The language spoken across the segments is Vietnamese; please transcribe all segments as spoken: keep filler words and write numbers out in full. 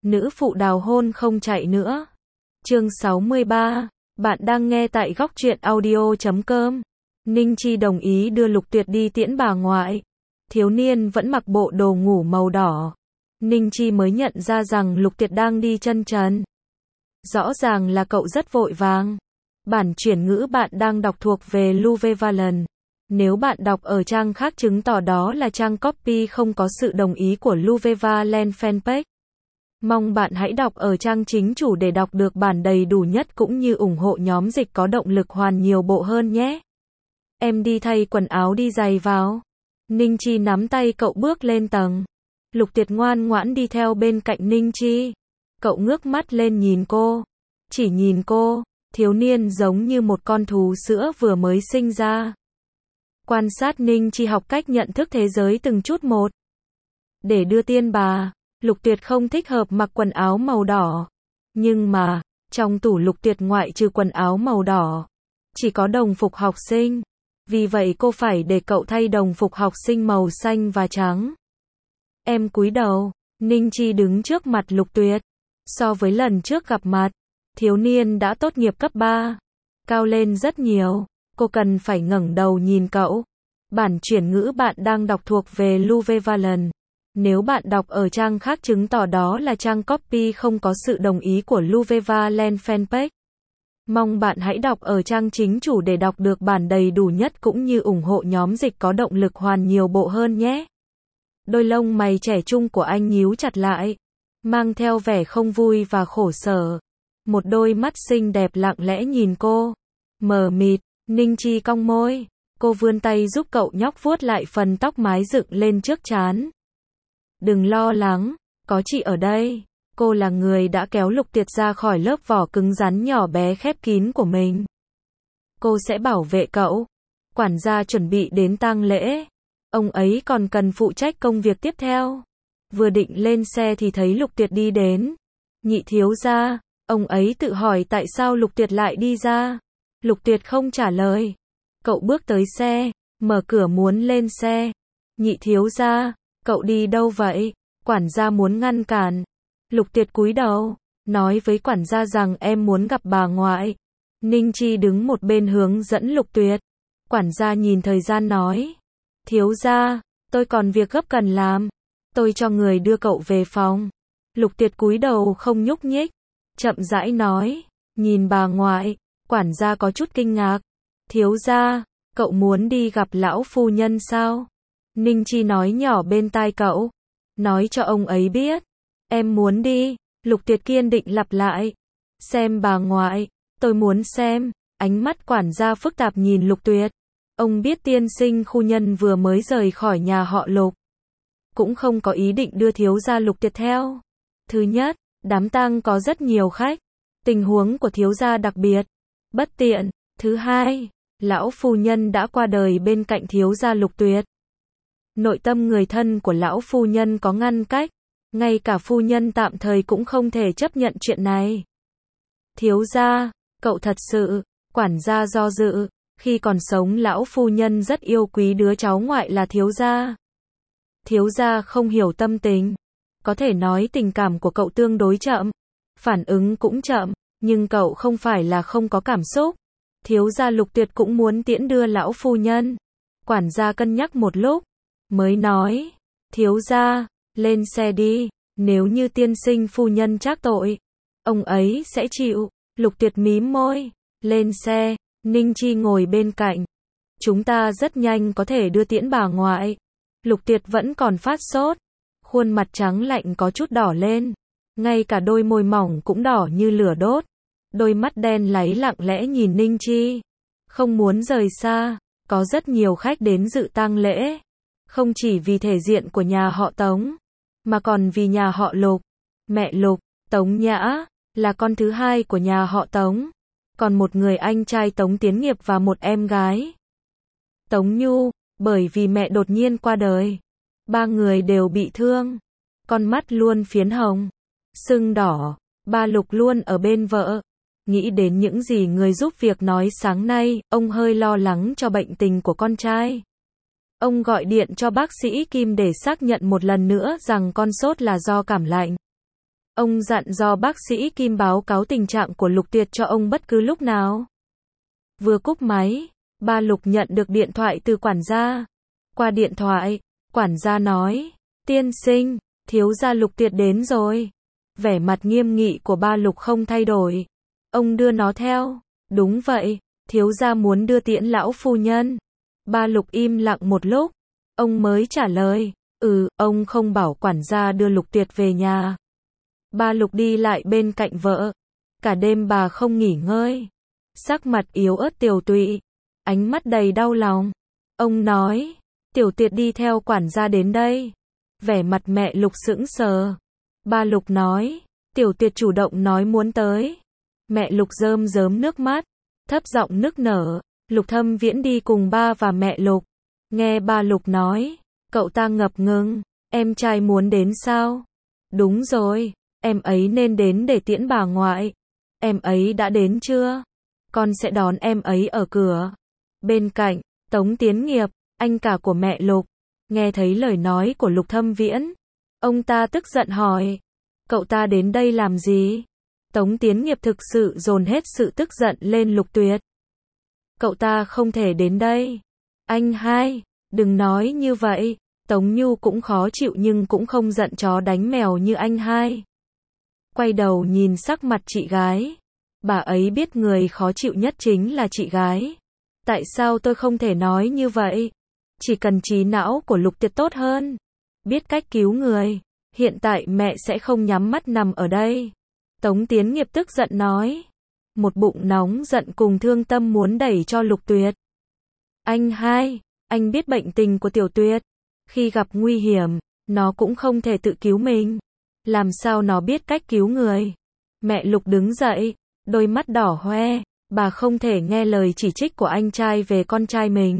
nữ phụ đào hôn không chạy nữa. Chương sáu mươi ba, bạn đang nghe tại góc truyện audio chấm com. Ninh Chi đồng ý đưa Lục Tuyệt đi tiễn bà ngoại. Thiếu niên vẫn mặc bộ đồ ngủ màu đỏ. Ninh Chi mới nhận ra rằng Lục Tuyệt đang đi chân trần. Rõ ràng là cậu rất vội vàng. Bản chuyển ngữ bạn đang đọc thuộc về Luvevalent. Nếu bạn đọc ở trang khác chứng tỏ đó là trang copy không có sự đồng ý của Luvevalent fanpage. Mong bạn hãy đọc ở trang chính chủ để đọc được bản đầy đủ nhất cũng như ủng hộ nhóm dịch có động lực hoàn nhiều bộ hơn nhé. Em đi thay quần áo đi giày vào. Ninh Chi nắm tay cậu bước lên tầng. Lục Tuyệt ngoan ngoãn đi theo bên cạnh Ninh Chi. Cậu ngước mắt lên nhìn cô. Chỉ nhìn cô, thiếu niên giống như một con thú sữa vừa mới sinh ra. Quan sát Ninh Chi học cách nhận thức thế giới từng chút một. Để đưa tiên bà, Lục Tuyệt không thích hợp mặc quần áo màu đỏ. Nhưng mà, trong tủ Lục Tuyệt ngoại trừ quần áo màu đỏ, chỉ có đồng phục học sinh. Vì vậy cô phải để cậu thay đồng phục học sinh màu xanh và trắng. Em cúi đầu, Ninh Chi đứng trước mặt Lục Tuyệt. So với lần trước gặp mặt, thiếu niên đã tốt nghiệp cấp ba. Cao lên rất nhiều, cô cần phải ngẩng đầu nhìn cậu. Bản chuyển ngữ bạn đang đọc thuộc về Luvevalent. Nếu bạn đọc ở trang khác chứng tỏ đó là trang copy không có sự đồng ý của Luvevalent fanpage. Mong bạn hãy đọc ở trang chính chủ để đọc được bản đầy đủ nhất cũng như ủng hộ nhóm dịch có động lực hoàn nhiều bộ hơn nhé. Đôi lông mày trẻ trung của anh nhíu chặt lại, mang theo vẻ không vui và khổ sở. Một đôi mắt xinh đẹp lặng lẽ nhìn cô. Mờ mịt, Ninh Chi cong môi. Cô vươn tay giúp cậu nhóc vuốt lại phần tóc mái dựng lên trước trán. Đừng lo lắng, có chị ở đây. Cô là người đã kéo Lục Tuyệt ra khỏi lớp vỏ cứng rắn nhỏ bé khép kín của mình. Cô sẽ bảo vệ cậu. Quản gia chuẩn bị đến tang lễ. Ông ấy còn cần phụ trách công việc tiếp theo. Vừa định lên xe thì thấy Lục Tuyệt đi đến. Nhị thiếu gia, ông ấy tự hỏi tại sao Lục Tuyệt lại đi ra. Lục Tuyệt không trả lời. Cậu bước tới xe, mở cửa muốn lên xe. Nhị thiếu gia, cậu đi đâu vậy? Quản gia muốn ngăn cản. Lục Tuyệt cúi đầu, nói với quản gia rằng em muốn gặp bà ngoại. Ninh Chi đứng một bên hướng dẫn Lục Tuyệt. Quản gia nhìn thời gian nói. Thiếu gia, tôi còn việc gấp cần làm. Tôi cho người đưa cậu về phòng. Lục Tuyệt cúi đầu không nhúc nhích. Chậm rãi nói. Nhìn bà ngoại. Quản gia có chút kinh ngạc. Thiếu gia, cậu muốn đi gặp lão phu nhân sao? Ninh Chi nói nhỏ bên tai cậu. Nói cho ông ấy biết. Em muốn đi. Lục Tuyệt kiên định lặp lại. Xem bà ngoại. Tôi muốn xem. Ánh mắt quản gia phức tạp nhìn Lục Tuyệt. Ông biết tiên sinh phu nhân vừa mới rời khỏi nhà họ Lục. Cũng không có ý định đưa thiếu gia Lục Tuyệt theo. Thứ nhất, đám tang có rất nhiều khách. Tình huống của thiếu gia đặc biệt. Bất tiện. Thứ hai, lão phu nhân đã qua đời bên cạnh thiếu gia Lục Tuyệt. Nội tâm người thân của lão phu nhân có ngăn cách. Ngay cả phu nhân tạm thời cũng không thể chấp nhận chuyện này. Thiếu gia, cậu thật sự, quản gia do dự. Khi còn sống lão phu nhân rất yêu quý đứa cháu ngoại là thiếu gia. Thiếu gia không hiểu tâm tình. Có thể nói tình cảm của cậu tương đối chậm. Phản ứng cũng chậm, nhưng cậu không phải là không có cảm xúc. Thiếu gia Lục Tuyệt cũng muốn tiễn đưa lão phu nhân. Quản gia cân nhắc một lúc, mới nói. Thiếu gia, lên xe đi. Nếu như tiên sinh phu nhân trách tội, ông ấy sẽ chịu. Lục Tuyệt mím môi. Lên xe. Ninh Chi ngồi bên cạnh. Chúng ta rất nhanh có thể đưa tiễn bà ngoại. Lục Tuyệt vẫn còn phát sốt. Khuôn mặt trắng lạnh có chút đỏ lên. Ngay cả đôi môi mỏng cũng đỏ như lửa đốt. Đôi mắt đen láy lặng lẽ nhìn Ninh Chi. Không muốn rời xa. Có rất nhiều khách đến dự tang lễ. Không chỉ vì thể diện của nhà họ Tống, mà còn vì nhà họ Lục. Mẹ Lục, Tống Nhã, là con thứ hai của nhà họ Tống. Còn một người anh trai Tống Tiến Nghiệp và một em gái. Tống Nhu, bởi vì mẹ đột nhiên qua đời. Ba người đều bị thương. Con mắt luôn phiến hồng, sưng đỏ. Ba Lục luôn ở bên vợ. Nghĩ đến những gì người giúp việc nói sáng nay, ông hơi lo lắng cho bệnh tình của con trai. Ông gọi điện cho bác sĩ Kim để xác nhận một lần nữa rằng con sốt là do cảm lạnh. Ông dặn dò bác sĩ Kim báo cáo tình trạng của Lục Tuyệt cho ông bất cứ lúc nào. Vừa cúp máy, ba Lục nhận được điện thoại từ quản gia. Qua điện thoại, quản gia nói, tiên sinh, thiếu gia Lục Tuyệt đến rồi. Vẻ mặt nghiêm nghị của ba Lục không thay đổi. Ông đưa nó theo. Đúng vậy, thiếu gia muốn đưa tiễn lão phu nhân. Ba Lục im lặng một lúc. Ông mới trả lời, ừ, ông không bảo quản gia đưa Lục Tuyệt về nhà. Ba Lục đi lại bên cạnh vợ. Cả đêm bà không nghỉ ngơi. Sắc mặt yếu ớt tiều tụy. Ánh mắt đầy đau lòng. Ông nói, Tiểu Tuyệt đi theo quản gia đến đây. Vẻ mặt mẹ Lục sững sờ. Ba Lục nói, Tiểu Tuyệt chủ động nói muốn tới. Mẹ Lục rơm rớm nước mắt, thấp giọng nức nở. Lục Thâm Viễn đi cùng ba và mẹ Lục. Nghe ba Lục nói, cậu ta ngập ngừng, em trai muốn đến sao? Đúng rồi, em ấy nên đến để tiễn bà ngoại. Em ấy đã đến chưa? Con sẽ đón em ấy ở cửa. Bên cạnh, Tống Tiến Nghiệp, anh cả của mẹ Lục, nghe thấy lời nói của Lục Thâm Viễn. Ông ta tức giận hỏi, cậu ta đến đây làm gì? Tống Tiến Nghiệp thực sự dồn hết sự tức giận lên Lục Tuyệt. Cậu ta không thể đến đây. Anh hai, đừng nói như vậy. Tống Nhu cũng khó chịu nhưng cũng không giận chó đánh mèo như anh hai. Quay đầu nhìn sắc mặt chị gái. Bà ấy biết người khó chịu nhất chính là chị gái. Tại sao tôi không thể nói như vậy? Chỉ cần trí não của Lục Tuyệt tốt hơn, biết cách cứu người, hiện tại mẹ sẽ không nhắm mắt nằm ở đây. Tống Tiến Nghiệp tức giận nói. Một bụng nóng giận cùng thương tâm muốn đẩy cho Lục Tuyệt. Anh hai, anh biết bệnh tình của Tiểu Tuyệt. Khi gặp nguy hiểm, nó cũng không thể tự cứu mình. Làm sao nó biết cách cứu người? Mẹ Lục đứng dậy, đôi mắt đỏ hoe. Bà không thể nghe lời chỉ trích của anh trai về con trai mình.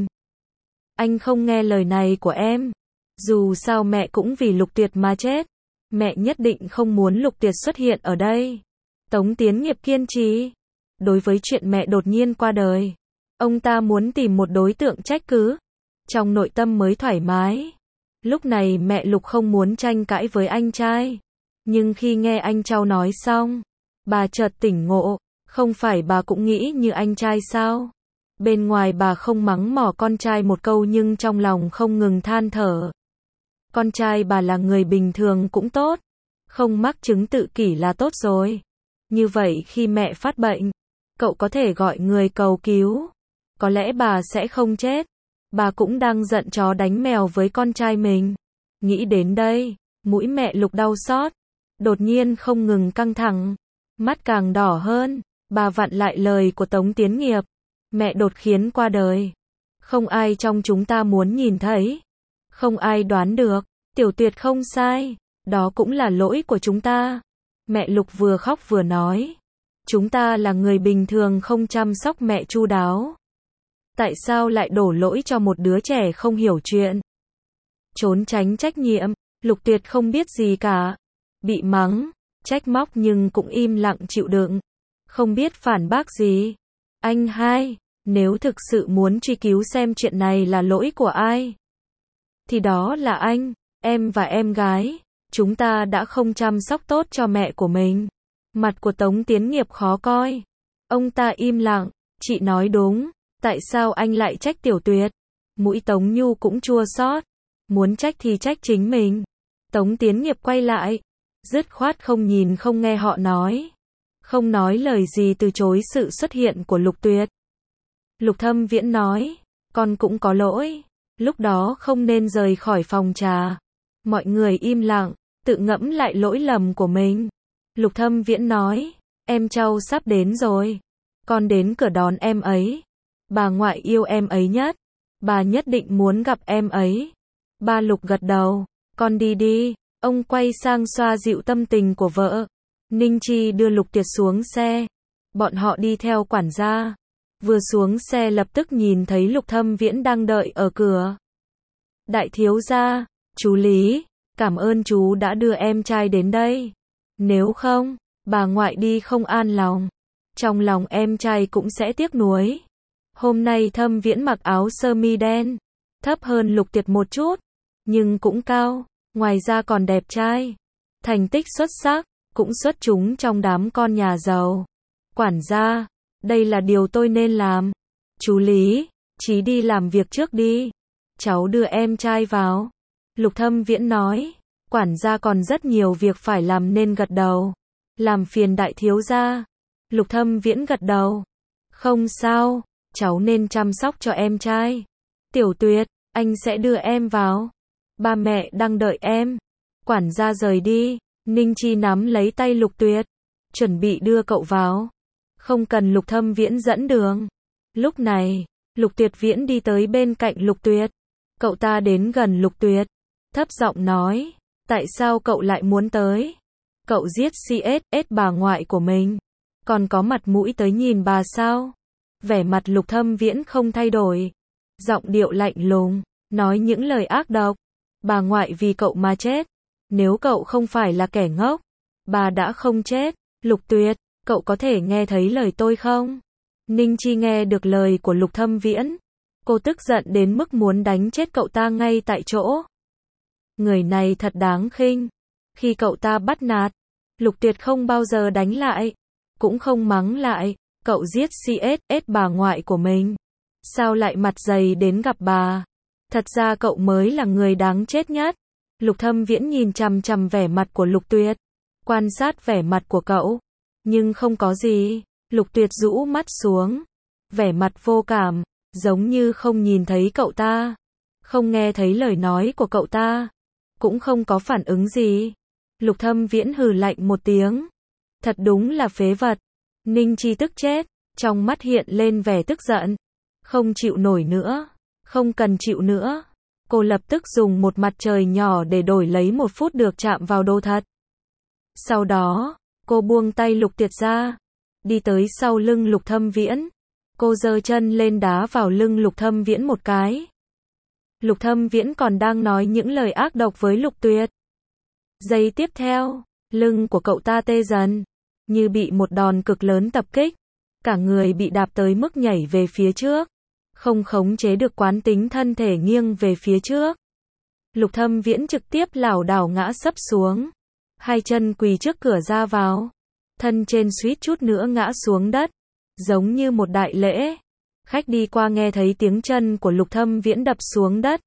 Anh không nghe lời này của em. Dù sao mẹ cũng vì Lục Tuyệt mà chết. Mẹ nhất định không muốn Lục Tuyệt xuất hiện ở đây. Tống Tiến Nghiệp kiên trì. Đối với chuyện mẹ đột nhiên qua đời, ông ta muốn tìm một đối tượng trách cứ. Trong nội tâm mới thoải mái. Lúc này mẹ Lục không muốn tranh cãi với anh trai. Nhưng khi nghe anh Châu nói xong, bà chợt tỉnh ngộ. Không phải bà cũng nghĩ như anh trai sao? Bên ngoài bà không mắng mỏ con trai một câu nhưng trong lòng không ngừng than thở. Con trai bà là người bình thường cũng tốt. Không mắc chứng tự kỷ là tốt rồi. Như vậy khi mẹ phát bệnh, cậu có thể gọi người cầu cứu. Có lẽ bà sẽ không chết. Bà cũng đang giận chó đánh mèo với con trai mình. Nghĩ đến đây, mũi mẹ Lục đau xót. Đột nhiên không ngừng căng thẳng. Mắt càng đỏ hơn. Bà vặn lại lời của Tống Tiến Nghiệp. Mẹ đột khiến qua đời. Không ai trong chúng ta muốn nhìn thấy. Không ai đoán được. Tiểu Tuyệt không sai. Đó cũng là lỗi của chúng ta. Mẹ Lục vừa khóc vừa nói. Chúng ta là người bình thường không chăm sóc mẹ chu đáo. Tại sao lại đổ lỗi cho một đứa trẻ không hiểu chuyện? Trốn tránh trách nhiệm. Lục Tuyệt không biết gì cả. Bị mắng, trách móc nhưng cũng im lặng chịu đựng. Không biết phản bác gì. Anh hai, nếu thực sự muốn truy cứu xem chuyện này là lỗi của ai, thì đó là anh, em và em gái. Chúng ta đã không chăm sóc tốt cho mẹ của mình. Mặt của Tống Tiến Nghiệp khó coi. Ông ta im lặng. Chị nói đúng. Tại sao anh lại trách Tiểu Tuyệt? Mũi Tống Nhu cũng chua xót. Muốn trách thì trách chính mình. Tống Tiến Nghiệp quay lại. Dứt khoát không nhìn không nghe họ nói. Không nói lời gì từ chối sự xuất hiện của Lục Tuyệt. Lục Thâm Viễn nói. Con cũng có lỗi. Lúc đó không nên rời khỏi phòng trà. Mọi người im lặng. Tự ngẫm lại lỗi lầm của mình. Lục Thâm Viễn nói. Em Châu sắp đến rồi. Con đến cửa đón em ấy. Bà ngoại yêu em ấy nhất. Bà nhất định muốn gặp em ấy. Ba Lục gật đầu. Con đi đi. Ông quay sang xoa dịu tâm tình của vợ. Ninh Chi đưa Lục Tuyệt xuống xe. Bọn họ đi theo quản gia. Vừa xuống xe lập tức nhìn thấy Lục Thâm Viễn đang đợi ở cửa. Đại thiếu gia, chú Lý, cảm ơn chú đã đưa em trai đến đây. Nếu không, bà ngoại đi không an lòng. Trong lòng em trai cũng sẽ tiếc nuối. Hôm nay Thâm Viễn mặc áo sơ mi đen, thấp hơn Lục Tuyệt một chút, nhưng cũng cao, ngoài ra còn đẹp trai. Thành tích xuất sắc, cũng xuất chúng trong đám con nhà giàu. Quản gia, đây là điều tôi nên làm. Chú Lý, Chí đi làm việc trước đi. Cháu đưa em trai vào. Lục Thâm Viễn nói. Quản gia còn rất nhiều việc phải làm nên gật đầu. Làm phiền đại thiếu gia. Lục Thâm Viễn gật đầu. Không sao, cháu nên chăm sóc cho em trai. Tiểu Tuyệt, anh sẽ đưa em vào. Ba mẹ đang đợi em. Quản gia rời đi, Ninh Chi nắm lấy tay Lục Tuyệt, chuẩn bị đưa cậu vào. Không cần Lục Thâm Viễn dẫn đường. Lúc này, Lục Tuyệt Viễn đi tới bên cạnh Lục Tuyệt. Cậu ta đến gần Lục Tuyệt, thấp giọng nói, tại sao cậu lại muốn tới? Cậu giết xê ét ét bà ngoại của mình, còn có mặt mũi tới nhìn bà sao? Vẻ mặt Lục Thâm Viễn không thay đổi, giọng điệu lạnh lùng, nói những lời ác độc. Bà ngoại vì cậu mà chết. Nếu cậu không phải là kẻ ngốc, bà đã không chết. Lục Tuyệt, cậu có thể nghe thấy lời tôi không? Ninh Chi nghe được lời của Lục Thâm Viễn. Cô tức giận đến mức muốn đánh chết cậu ta ngay tại chỗ. Người này thật đáng khinh. Khi cậu ta bắt nạt, Lục Tuyệt không bao giờ đánh lại, cũng không mắng lại. Cậu giết xê ét ét bà ngoại của mình, sao lại mặt dày đến gặp bà? Thật ra cậu mới là người đáng chết nhất. Lục Thâm Viễn nhìn chằm chằm vẻ mặt của Lục Tuyệt, quan sát vẻ mặt của cậu, nhưng không có gì. Lục Tuyệt rũ mắt xuống, vẻ mặt vô cảm, giống như không nhìn thấy cậu ta, không nghe thấy lời nói của cậu ta, cũng không có phản ứng gì. Lục Thâm Viễn hừ lạnh một tiếng, thật đúng là phế vật. Ninh Chi tức chết, trong mắt hiện lên vẻ tức giận, không chịu nổi nữa, không cần chịu nữa. Cô lập tức dùng một mặt trời nhỏ để đổi lấy một phút được chạm vào đồ thật. Sau đó, cô buông tay Lục Tuyệt ra, đi tới sau lưng Lục Thâm Viễn. Cô giơ chân lên đá vào lưng Lục Thâm Viễn một cái. Lục Thâm Viễn còn đang nói những lời ác độc với Lục Tuyệt. Giây tiếp theo, lưng của cậu ta tê dần, như bị một đòn cực lớn tập kích. Cả người bị đạp tới mức nhảy về phía trước, không khống chế được quán tính thân thể nghiêng về phía trước. Lục Thâm Viễn trực tiếp lảo đảo ngã sấp xuống, hai chân quỳ trước cửa ra vào, thân trên suýt chút nữa ngã xuống đất, giống như một đại lễ. Khách đi qua nghe thấy tiếng chân của Lục Thâm Viễn đập xuống đất,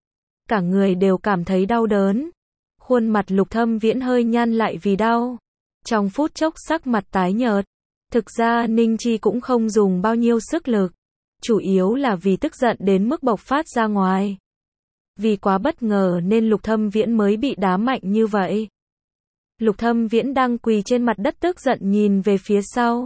cả người đều cảm thấy đau đớn. Khuôn mặt Lục Thâm Viễn hơi nhăn lại vì đau, trong phút chốc sắc mặt tái nhợt. Thực ra Ninh Chi cũng không dùng bao nhiêu sức lực, chủ yếu là vì tức giận đến mức bộc phát ra ngoài. Vì quá bất ngờ nên Lục Thâm Viễn mới bị đá mạnh như vậy. Lục Thâm Viễn đang quỳ trên mặt đất tức giận nhìn về phía sau.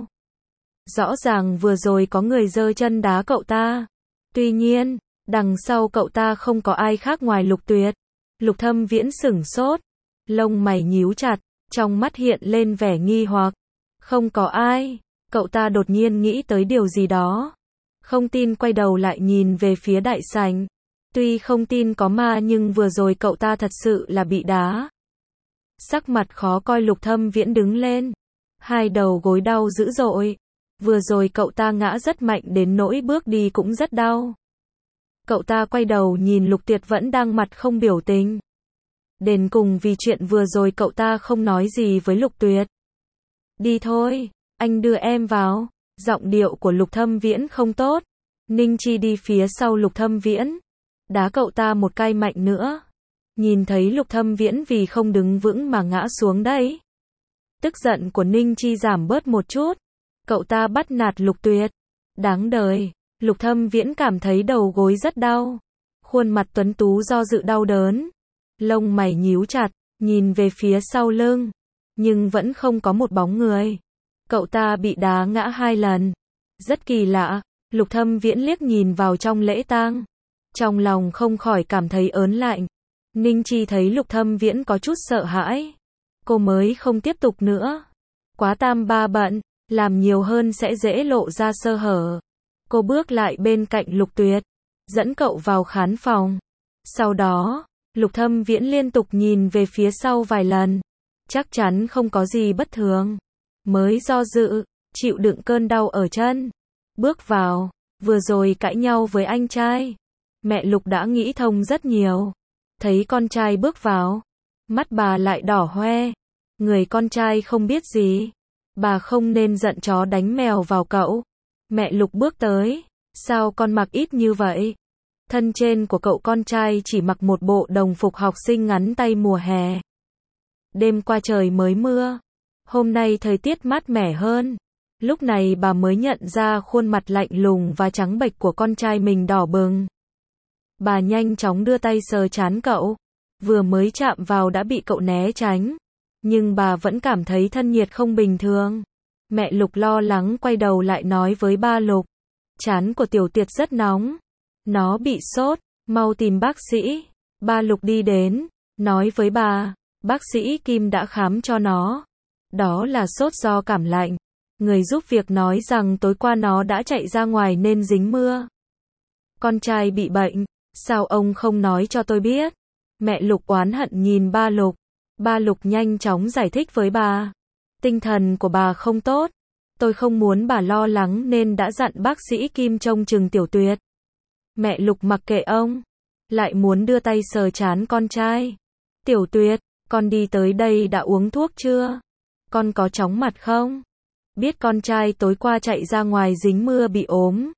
Rõ ràng vừa rồi có người giơ chân đá cậu ta. Tuy nhiên, đằng sau cậu ta không có ai khác ngoài Lục Tuyệt. Lục Thâm Viễn sửng sốt, lông mày nhíu chặt, trong mắt hiện lên vẻ nghi hoặc. Không có ai. Cậu ta đột nhiên nghĩ tới điều gì đó. Không tin quay đầu lại nhìn về phía đại sảnh. Tuy không tin có ma nhưng vừa rồi cậu ta thật sự là bị đá. Sắc mặt khó coi Lục Thâm Viễn đứng lên. Hai đầu gối đau dữ dội. Vừa rồi cậu ta ngã rất mạnh đến nỗi bước đi cũng rất đau. Cậu ta quay đầu nhìn Lục Tuyệt vẫn đang mặt không biểu tình. Đến cùng vì chuyện vừa rồi cậu ta không nói gì với Lục Tuyệt. Đi thôi, anh đưa em vào. Giọng điệu của Lục Thâm Viễn không tốt. Ninh Chi đi phía sau Lục Thâm Viễn, đá cậu ta một cái mạnh nữa. Nhìn thấy Lục Thâm Viễn vì không đứng vững mà ngã xuống đấy. Tức giận của Ninh Chi giảm bớt một chút. Cậu ta bắt nạt Lục Tuyệt. Đáng đời. Lục Thâm Viễn cảm thấy đầu gối rất đau. Khuôn mặt tuấn tú do dự đau đớn. Lông mày nhíu chặt, nhìn về phía sau lưng. Nhưng vẫn không có một bóng người. Cậu ta bị đá ngã hai lần. Rất kỳ lạ. Lục Thâm Viễn liếc nhìn vào trong lễ tang. Trong lòng không khỏi cảm thấy ớn lạnh. Ninh Chi thấy Lục Thâm Viễn có chút sợ hãi. Cô mới không tiếp tục nữa. Quá tam ba bận, làm nhiều hơn sẽ dễ lộ ra sơ hở. Cô bước lại bên cạnh Lục Tuyệt, dẫn cậu vào khán phòng. Sau đó, Lục Thâm Viễn liên tục nhìn về phía sau vài lần. Chắc chắn không có gì bất thường. Mới do dự, chịu đựng cơn đau ở chân. Bước vào, vừa rồi cãi nhau với anh trai. Mẹ Lục đã nghĩ thông rất nhiều. Thấy con trai bước vào, mắt bà lại đỏ hoe. Người con trai không biết gì. Bà không nên giận chó đánh mèo vào cậu. Mẹ Lục bước tới. Sao con mặc ít như vậy? Thân trên của cậu con trai chỉ mặc một bộ đồng phục học sinh ngắn tay mùa hè. Đêm qua trời mới mưa. Hôm nay thời tiết mát mẻ hơn. Lúc này bà mới nhận ra khuôn mặt lạnh lùng và trắng bệch của con trai mình đỏ bừng. Bà nhanh chóng đưa tay sờ trán cậu. Vừa mới chạm vào đã bị cậu né tránh. Nhưng bà vẫn cảm thấy thân nhiệt không bình thường. Mẹ Lục lo lắng quay đầu lại nói với ba Lục. Trán của Tiểu Tuyệt rất nóng. Nó bị sốt, mau tìm bác sĩ. Ba Lục đi đến, nói với bà, bác sĩ Kim đã khám cho nó. Đó là sốt do cảm lạnh. Người giúp việc nói rằng tối qua nó đã chạy ra ngoài nên dính mưa. Con trai bị bệnh, sao ông không nói cho tôi biết? Mẹ Lục oán hận nhìn ba Lục. Ba Lục nhanh chóng giải thích với bà. Tinh thần của bà không tốt. Tôi không muốn bà lo lắng nên đã dặn bác sĩ Kim trông chừng Tiểu Tuyệt. Mẹ Lục mặc kệ ông. Lại muốn đưa tay sờ trán con trai. Tiểu Tuyệt, con đi tới đây đã uống thuốc chưa? Con có chóng mặt không? Biết con trai tối qua chạy ra ngoài dính mưa bị ốm.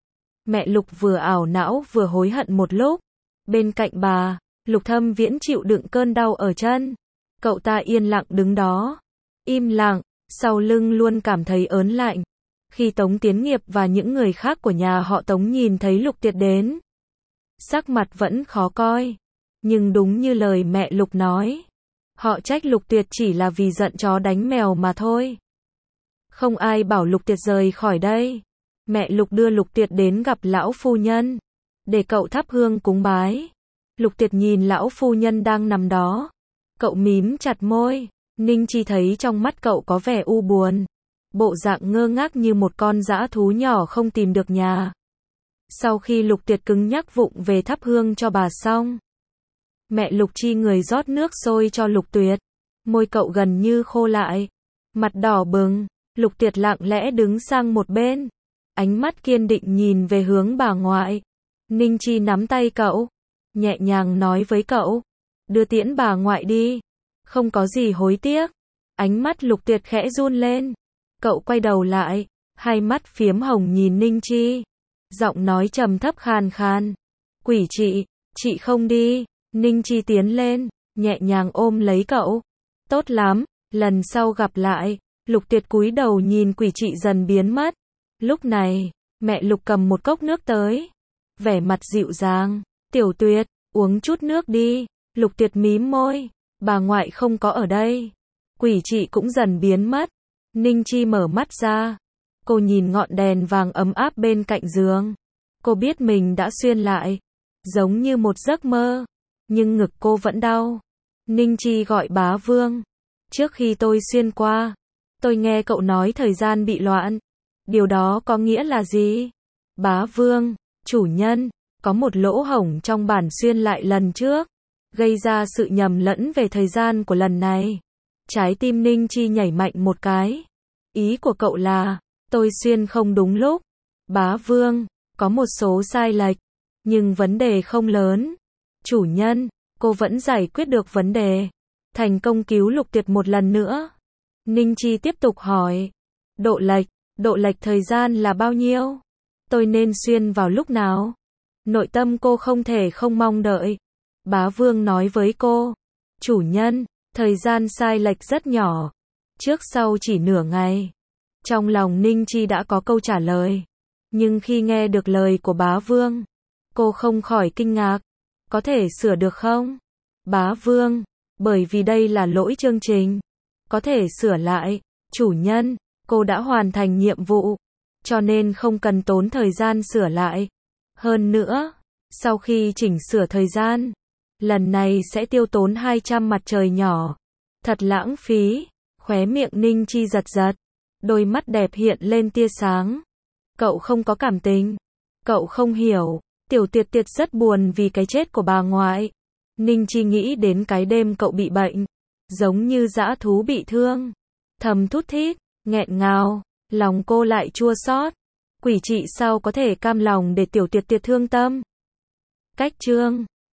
Mẹ Lục vừa ảo não vừa hối hận một lúc. Bên cạnh bà, Lục Thâm Viễn chịu đựng cơn đau ở chân. Cậu ta yên lặng đứng đó. Im lặng, sau lưng luôn cảm thấy ớn lạnh. Khi Tống Tiến Nghiệp và những người khác của nhà họ Tống nhìn thấy Lục Tuyệt đến, sắc mặt vẫn khó coi. Nhưng đúng như lời mẹ Lục nói, họ trách Lục Tuyệt chỉ là vì giận chó đánh mèo mà thôi. Không ai bảo Lục Tuyệt rời khỏi đây. Mẹ Lục đưa Lục Tuyệt đến gặp lão phu nhân, để cậu thắp hương cúng bái. Lục Tuyệt nhìn lão phu nhân đang nằm đó. Cậu mím chặt môi. Ninh Chi thấy trong mắt cậu có vẻ u buồn. Bộ dạng ngơ ngác như một con dã thú nhỏ không tìm được nhà. Sau khi Lục Tuyệt cứng nhắc vụng về thắp hương cho bà xong, mẹ Lục Chi người rót nước sôi cho Lục Tuyệt. Môi cậu gần như khô lại. Mặt đỏ bừng. Lục Tuyệt lặng lẽ đứng sang một bên. Ánh mắt kiên định nhìn về hướng bà ngoại. Ninh Chi nắm tay cậu. Nhẹ nhàng nói với cậu. Đưa tiễn bà ngoại đi. Không có gì hối tiếc. Ánh mắt Lục Tuyệt khẽ run lên. Cậu quay đầu lại. Hai mắt phiếm hồng nhìn Ninh Chi. Giọng nói trầm thấp khàn khàn. Quỷ chị, chị không đi. Ninh Chi tiến lên. Nhẹ nhàng ôm lấy cậu. Tốt lắm, lần sau gặp lại. Lục Tuyệt cúi đầu nhìn quỷ chị dần biến mất. Lúc này, mẹ Lục cầm một cốc nước tới. Vẻ mặt dịu dàng. Tiểu Tuyệt, uống chút nước đi. Lục Tuyệt mím môi. Bà ngoại không có ở đây. Quỷ chị cũng dần biến mất. Ninh Chi mở mắt ra. Cô nhìn ngọn đèn vàng ấm áp bên cạnh giường. Cô biết mình đã xuyên lại. Giống như một giấc mơ. Nhưng ngực cô vẫn đau. Ninh Chi gọi bá Vương. Trước khi tôi xuyên qua, tôi nghe cậu nói thời gian bị loạn. Điều đó có nghĩa là gì? Bá Vương, chủ nhân, có một lỗ hổng trong bản xuyên lại lần trước, gây ra sự nhầm lẫn về thời gian của lần này. Trái tim Ninh Chi nhảy mạnh một cái. Ý của cậu là, tôi xuyên không đúng lúc. Bá Vương, có một số sai lệch, nhưng vấn đề không lớn. Chủ nhân, cô vẫn giải quyết được vấn đề. Thành công cứu Lục Tuyệt một lần nữa. Ninh Chi tiếp tục hỏi. Độ lệch, độ lệch thời gian là bao nhiêu? Tôi nên xuyên vào lúc nào? Nội tâm cô không thể không mong đợi. Bá Vương nói với cô. Chủ nhân, thời gian sai lệch rất nhỏ. Trước sau chỉ nửa ngày. Trong lòng Ninh Chi đã có câu trả lời. Nhưng khi nghe được lời của bá Vương, cô không khỏi kinh ngạc. Có thể sửa được không? Bá Vương, bởi vì đây là lỗi chương trình. Có thể sửa lại. Chủ nhân, cô đã hoàn thành nhiệm vụ. Cho nên không cần tốn thời gian sửa lại. Hơn nữa, sau khi chỉnh sửa thời gian, lần này sẽ tiêu tốn hai trăm mặt trời nhỏ. Thật lãng phí. Khóe miệng Ninh Chi giật giật. Đôi mắt đẹp hiện lên tia sáng. Cậu không có cảm tình. Cậu không hiểu. Tiểu Tuyệt Tuyệt rất buồn vì cái chết của bà ngoại. Ninh Chi nghĩ đến cái đêm cậu bị bệnh. Giống như dã thú bị thương. Thầm thút thít, nghẹn ngào. Lòng cô lại chua xót. Quỷ chị sao có thể cam lòng để Tiểu Tuyệt Tuyệt thương tâm. Cách chương